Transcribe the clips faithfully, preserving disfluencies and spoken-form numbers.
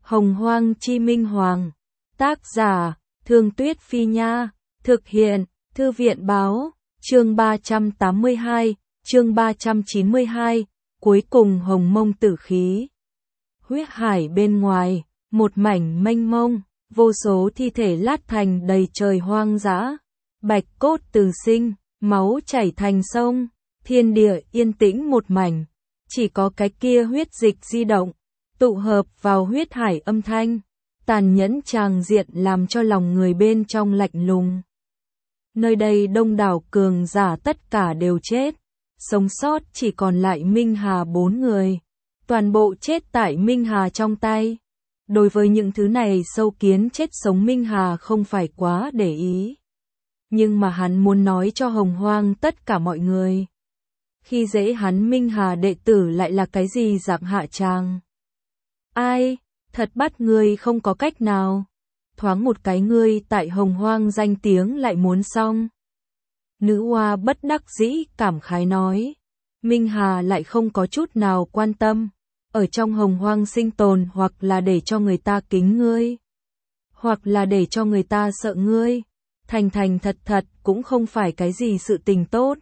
Hồng Hoang Chi Minh Hoàng. Tác giả, Thương Tuyết Phi Nha. Thực hiện, Thư viện Báo. Chương ba trăm tám mươi hai, chương ba trăm chín mươi hai, cuối cùng hồng mông tử khí. Huyết hải bên ngoài, một mảnh mênh mông, vô số thi thể lát thành đầy trời hoang dã. Bạch cốt từ sinh, máu chảy thành sông, thiên địa yên tĩnh một mảnh. Chỉ có cái kia huyết dịch di động, tụ hợp vào huyết hải âm thanh, tàn nhẫn tràng diện làm cho lòng người bên trong lạnh lùng. Nơi đây đông đảo cường giả tất cả đều chết, sống sót chỉ còn lại Minh Hà bốn người, toàn bộ chết tại Minh Hà trong tay. Đối với những thứ này sâu kiến chết sống Minh Hà không phải quá để ý. Nhưng mà hắn muốn nói cho Hồng Hoang tất cả mọi người. Khi dễ hắn Minh Hà đệ tử lại là cái gì dạng hạ tràng. Ai, thật bắt ngươi không có cách nào. Thoáng một cái ngươi tại Hồng Hoang danh tiếng lại muốn xong. Nữ hoa bất đắc dĩ cảm khái nói. Minh Hà lại không có chút nào quan tâm. Ở trong Hồng Hoang sinh tồn hoặc là để cho người ta kính ngươi. Hoặc là để cho người ta sợ ngươi. Thành thành thật thật cũng không phải cái gì sự tình tốt.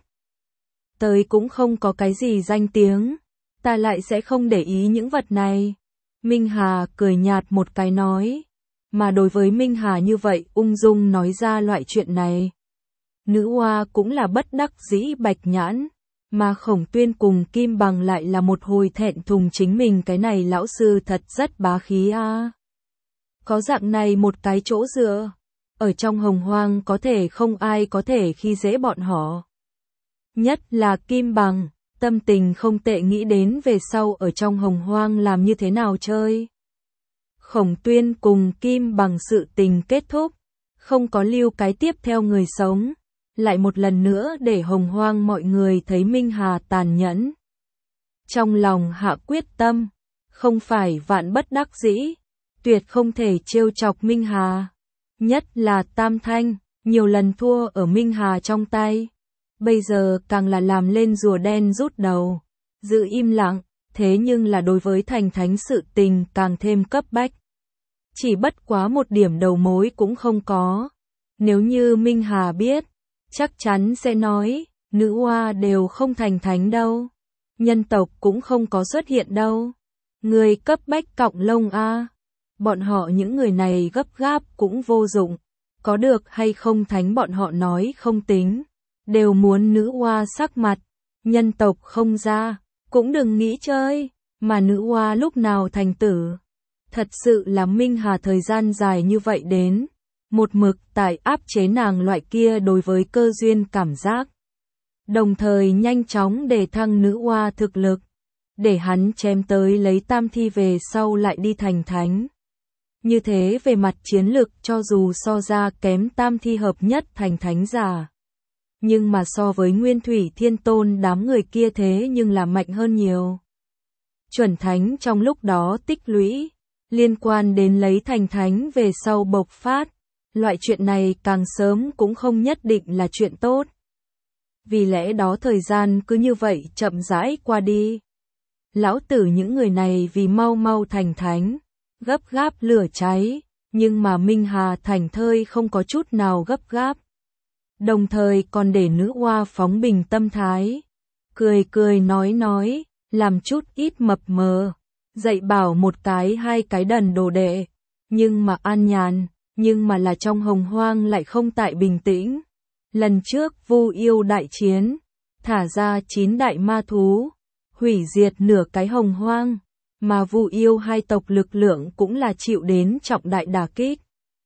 Tới cũng không có cái gì danh tiếng. Ta lại sẽ không để ý những vật này. Minh Hà cười nhạt một cái nói. Mà đối với Minh Hà như vậy ung dung nói ra loại chuyện này. Nữ hoa cũng là bất đắc dĩ bạch nhãn. Mà Khổng Tuyên cùng Kim Bằng lại là một hồi thẹn thùng chính mình cái này lão sư thật rất bá khí a. À. Có dạng này một cái chỗ dựa. Ở trong Hồng Hoang có thể không ai có thể khi dễ bọn họ. Nhất là Kim Bằng, tâm tình không tệ nghĩ đến về sau ở trong Hồng Hoang làm như thế nào chơi. Khổng Tuyên cùng Kim Bằng sự tình kết thúc, không có lưu cái tiếp theo người sống, lại một lần nữa để Hồng Hoang mọi người thấy Minh Hà tàn nhẫn. Trong lòng hạ quyết tâm, không phải vạn bất đắc dĩ, tuyệt không thể trêu chọc Minh Hà. Nhất là Tam Thanh, nhiều lần thua ở Minh Hà trong tay. Bây giờ càng là làm lên rùa đen rút đầu, giữ im lặng, thế nhưng là đối với thành thánh sự tình càng thêm cấp bách. Chỉ bất quá một điểm đầu mối cũng không có. Nếu như Minh Hà biết, chắc chắn sẽ nói, nữ hoa đều không thành thánh đâu. Nhân tộc cũng không có xuất hiện đâu. Người cấp bách cọng lông a. Bọn họ những người này gấp gáp cũng vô dụng. Có được hay không thánh bọn họ nói không tính. Đều muốn nữ hoa sắc mặt. Nhân tộc không ra, cũng đừng nghĩ chơi. Mà nữ hoa lúc nào thành tử. Thật sự là Minh Hà thời gian dài như vậy đến. Một mực tại áp chế nàng loại kia đối với cơ duyên cảm giác. Đồng thời nhanh chóng để thăng nữ hoa thực lực. Để hắn chém tới lấy tam thi về sau lại đi thành thánh. Như thế về mặt chiến lực cho dù so ra kém tam thi hợp nhất thành thánh giả. Nhưng mà so với Nguyên Thủy Thiên Tôn đám người kia thế nhưng là mạnh hơn nhiều. Chuẩn thánh trong lúc đó tích lũy, liên quan đến lấy thành thánh về sau bộc phát. Loại chuyện này càng sớm cũng không nhất định là chuyện tốt. Vì lẽ đó thời gian cứ như vậy chậm rãi qua đi. Lão tử những người này vì mau mau thành thánh, gấp gáp lửa cháy, nhưng mà Minh Hà thành thơi không có chút nào gấp gáp. Đồng thời còn để nữ hoa phóng bình tâm thái, cười cười nói nói, làm chút ít mập mờ, dạy bảo một cái hai cái đần đồ đệ, nhưng mà an nhàn, nhưng mà là trong Hồng Hoang lại không tại bình tĩnh. Lần trước Vu Yêu đại chiến, thả ra chín đại ma thú, hủy diệt nửa cái Hồng Hoang. Mà Vu Yêu hai tộc lực lượng cũng là chịu đến trọng đại đả kích.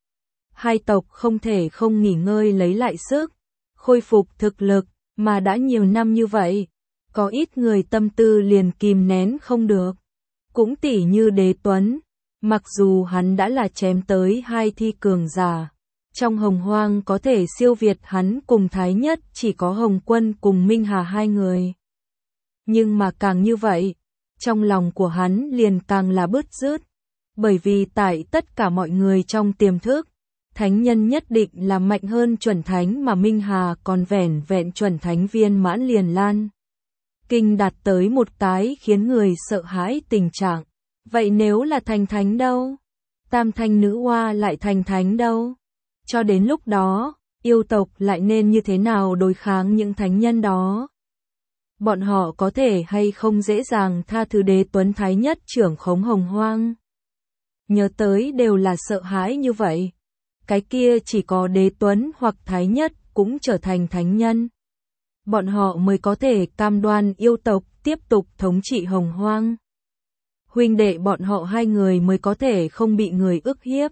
Hai tộc không thể không nghỉ ngơi lấy lại sức, khôi phục thực lực, mà đã nhiều năm như vậy, có ít người tâm tư liền kìm nén không được. Cũng tỉ như Đế Tuấn, mặc dù hắn đã là chém tới hai thi cường giả, trong Hồng Hoang có thể siêu việt hắn cùng Thái Nhất chỉ có Hồng Quân cùng Minh Hà hai người. Nhưng mà càng như vậy, trong lòng của hắn liền càng là bứt rứt, bởi vì tại tất cả mọi người trong tiềm thức, thánh nhân nhất định là mạnh hơn chuẩn thánh mà Minh Hà còn vẻn vẹn chuẩn thánh viên mãn liền lan. Kinh đạt tới một cái khiến người sợ hãi tình trạng, vậy nếu là thành thánh đâu? Tam thanh nữ oa lại thành thánh đâu? Cho đến lúc đó, yêu tộc lại nên như thế nào đối kháng những thánh nhân đó? Bọn họ có thể hay không dễ dàng tha thứ Đế Tuấn Thái Nhất trưởng khống Hồng Hoang? Nhớ tới đều là sợ hãi như vậy. Cái kia chỉ có Đế Tuấn hoặc Thái Nhất cũng trở thành thánh nhân. Bọn họ mới có thể cam đoan yêu tộc tiếp tục thống trị Hồng Hoang. Huynh đệ bọn họ hai người mới có thể không bị người ức hiếp.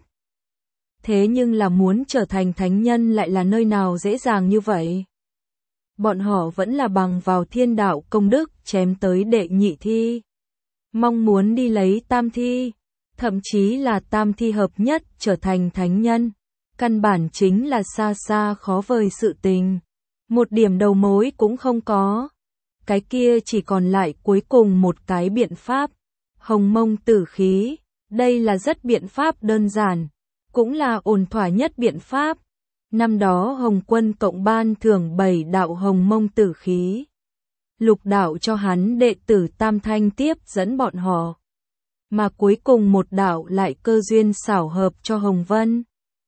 Thế nhưng là muốn trở thành thánh nhân lại là nơi nào dễ dàng như vậy? Bọn họ vẫn là bằng vào thiên đạo công đức chém tới đệ nhị thi. Mong muốn đi lấy tam thi, thậm chí là tam thi hợp nhất trở thành thánh nhân. Căn bản chính là xa xa khó vời sự tình. Một điểm đầu mối cũng không có. Cái kia chỉ còn lại cuối cùng một cái biện pháp. Hồng mông tử khí. Đây là rất biện pháp đơn giản. Cũng là ổn thỏa nhất biện pháp. Năm đó Hồng Quân cộng ban thưởng bảy đạo hồng mông tử khí. Lục đạo cho hắn đệ tử Tam Thanh tiếp dẫn bọn họ. Mà cuối cùng một đạo lại cơ duyên xảo hợp cho Hồng Vân.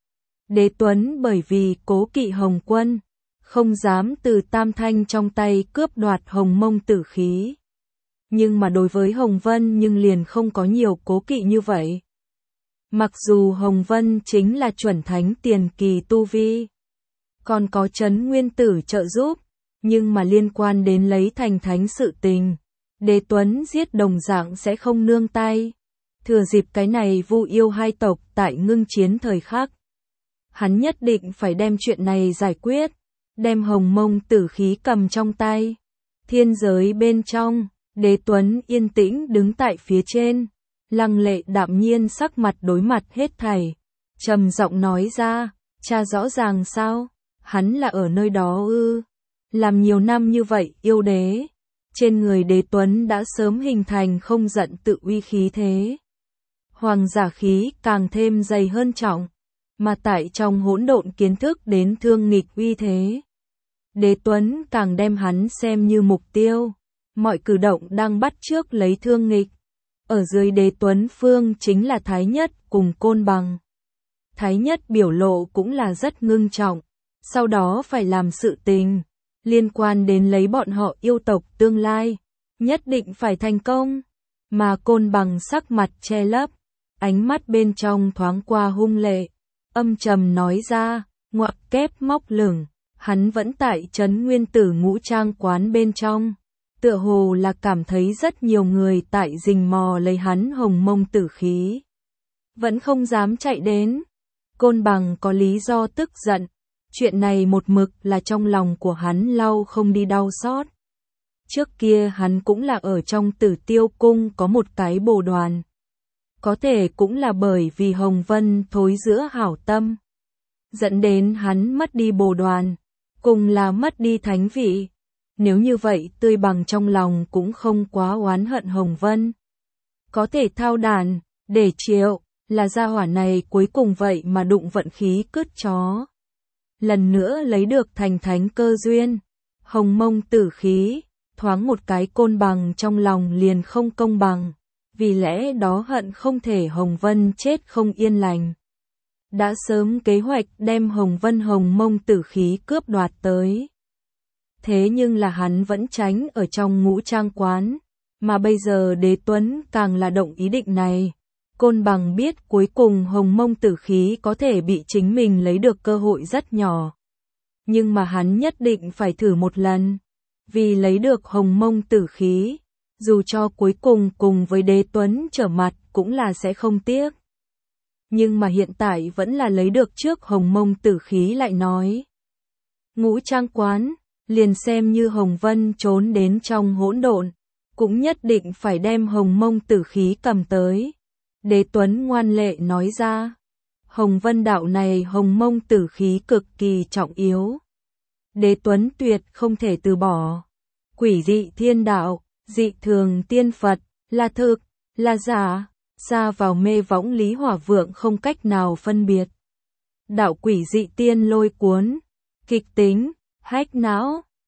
Đế Tuấn bởi vì cố kỵ Hồng Quân, không dám từ Tam Thanh trong tay cướp đoạt hồng mông tử khí. Nhưng mà đối với Hồng Vân nhưng liền không có nhiều cố kỵ như vậy. Mặc dù Hồng Vân chính là chuẩn thánh tiền kỳ tu vi, còn có Trấn Nguyên Tử trợ giúp, nhưng mà liên quan đến lấy thành thánh sự tình, Đế Tuấn giết đồng dạng sẽ không nương tay. Thừa dịp cái này Vu Yêu hai tộc tại ngưng chiến thời khắc, hắn nhất định phải đem chuyện này giải quyết, đem hồng mông tử khí cầm trong tay. Thiên giới bên trong, Đế Tuấn yên tĩnh đứng tại phía trên, lăng lệ đạm nhiên sắc mặt đối mặt hết thảy, trầm giọng nói ra, cha rõ ràng sao, hắn là ở nơi đó ư? Làm nhiều năm như vậy yêu đế, trên người Đế Tuấn đã sớm hình thành không giận tự uy khí thế. Hoàng giả khí càng thêm dày hơn trọng, mà tại trong hỗn độn kiến thức đến thương nghịch uy thế. Đế Tuấn càng đem hắn xem như mục tiêu, mọi cử động đang bắt chước lấy thương nghịch. Ở dưới Đế Tuấn phương chính là Thái Nhất cùng Côn Bằng. Thái Nhất biểu lộ cũng là rất ngưng trọng, sau đó phải làm sự tình, liên quan đến lấy bọn họ yêu tộc tương lai, nhất định phải thành công. Mà Côn Bằng sắc mặt che lấp, ánh mắt bên trong thoáng qua hung lệ, âm trầm nói ra, ngoặc kép móc lửng, hắn vẫn tại Trấn Nguyên Tử ngũ trang quán bên trong. Tựa hồ là cảm thấy rất nhiều người tại rình mò lấy hắn hồng mông tử khí. Vẫn không dám chạy đến. Côn Bằng có lý do tức giận. Chuyện này một mực là trong lòng của hắn lau không đi đau xót. Trước kia hắn cũng là ở trong Tử Tiêu Cung có một cái bồ đoàn. Có thể cũng là bởi vì Hồng Vân thối giữa hảo tâm, dẫn đến hắn mất đi bồ đoàn, cùng là mất đi thánh vị. Nếu như vậy Tươi Bằng trong lòng cũng không quá oán hận Hồng Vân. Có thể thao đàn, để triệu, là gia hỏa này cuối cùng vậy mà đụng vận khí cứt chó. Lần nữa lấy được thành thánh cơ duyên, hồng mông tử khí, thoáng một cái Côn Bằng trong lòng liền không công bằng, vì lẽ đó hận không thể Hồng Vân chết không yên lành. Đã sớm kế hoạch đem Hồng Vân hồng mông tử khí cướp đoạt tới. Thế nhưng là hắn vẫn tránh ở trong ngũ trang quán, mà bây giờ Đế Tuấn càng là động ý định này. Côn Bằng biết cuối cùng hồng mông tử khí có thể bị chính mình lấy được cơ hội rất nhỏ. Nhưng mà hắn nhất định phải thử một lần. Vì lấy được hồng mông tử khí, dù cho cuối cùng cùng với Đế Tuấn trở mặt cũng là sẽ không tiếc. Nhưng mà hiện tại vẫn là lấy được trước hồng mông tử khí lại nói. Ngũ trang quán, liền xem như Hồng Vân trốn đến trong hỗn độn, cũng nhất định phải đem hồng mông tử khí cầm tới. Đế Tuấn ngoan lệ nói ra, Hồng Vân đạo này hồng mông tử khí cực kỳ trọng yếu. Đế Tuấn tuyệt không thể từ bỏ. Quỷ dị thiên đạo, dị thường tiên Phật, là thực, là giả, xa vào mê võng Lý Hỏa Vượng không cách nào phân biệt. Đạo quỷ dị tiên lôi cuốn, kịch tính, hách não,